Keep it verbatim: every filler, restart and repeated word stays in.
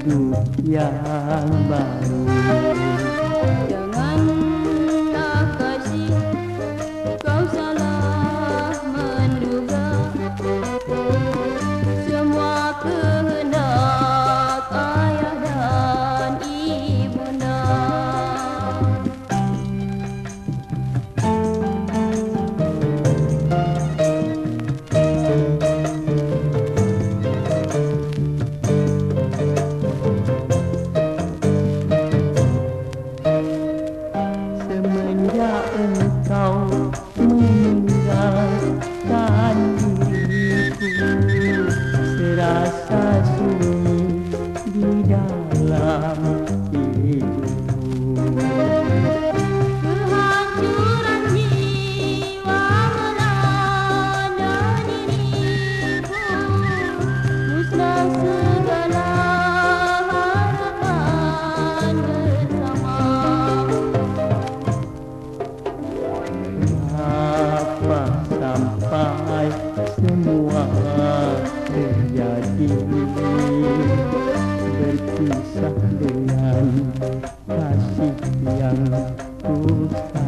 hidup yang baru. Janganlah kasih kau salah menduga semua kehendak ayah dan ibunda. Semenjak engkau meninggalkan diriku, serasa sunyi di dalam hidupku. Kehancuran jiwa melanda diriku, musnah segala harapan bersamamu. Apa sampai semua terjadi, berpisah dengan kasih yang ku